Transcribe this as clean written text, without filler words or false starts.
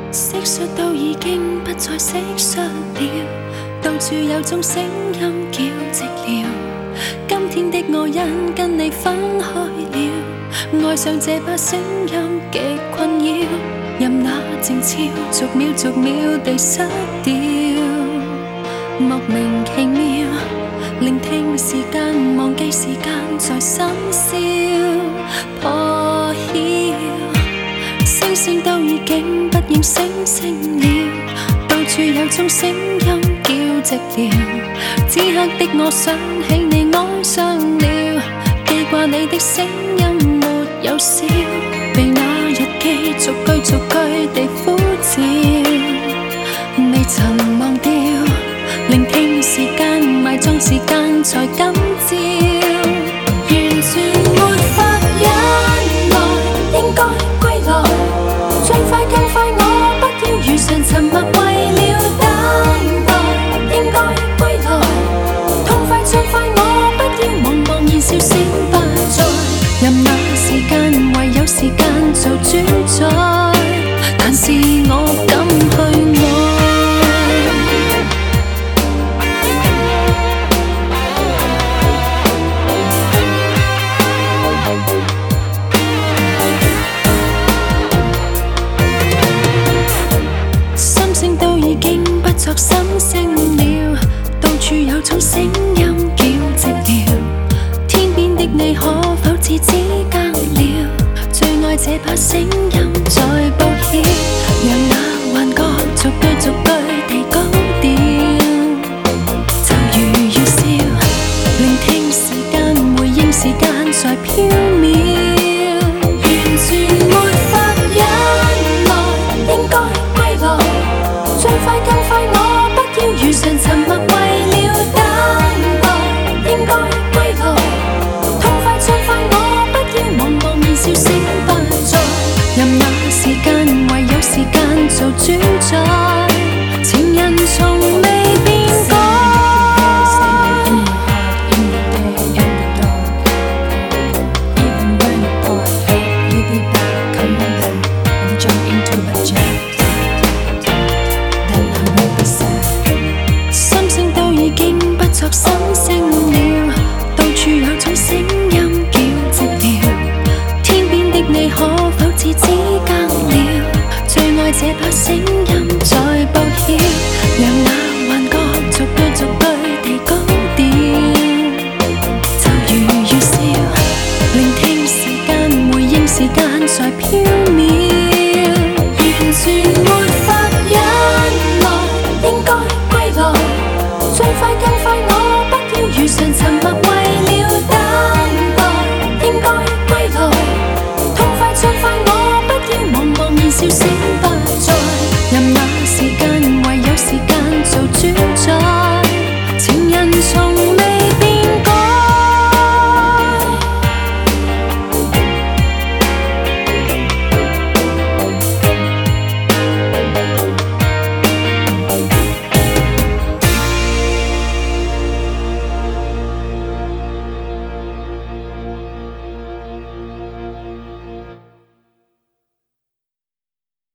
蟋蟀都已經不再蟋蟀了，到處有種聲音叫寂寥。今天的我因跟你分開了，愛上這把聲音極困擾，任那靜悄逐秒逐秒地失掉，莫名其妙，聆聽時間，忘記時間在深宵破曉。星星都已經不應星星了，到處有種聲音叫寂寥。此刻的我想起你愛上了，記掛你的聲音沒有笑，被那日記逐句逐句地呼召，未曾忘掉。聆聽時間，埋葬時間才今朝，完全沒法忍耐，應該歸來。最快更快，我不要如常沉默，為了等待，應該歸來。痛快最快，我不要茫茫然笑聲不再，任那時間唯有時間做主宰，但是我敢去愛。作心聲了，到處有種聲音叫寂寥。天邊的你可否知之間了？最愛這把聲音在報曉，讓那幻覺逐句逐句地高調，就如預兆，聆聽時間，回應時間在飄渺，完全沒法忍耐，應該歸來。最快更快，我不要如常沉默，為了等待，應該歸來。痛快最快，我不要茫茫然笑聲不再，任那時間唯有時間做主宰，情人從未變改。作心聲了，到處有種聲音叫寂寥。天邊的你可否知之間了？最愛這把聲音在報曉，讓那幻覺逐句逐句地高調，就如預兆，聆聽時間，回應時間在飄渺，完全沒法忍耐，應該歸來。最快更快，我不要如常沉默，為了等待，應該歸來。痛快最快，我不要茫茫然笑聲。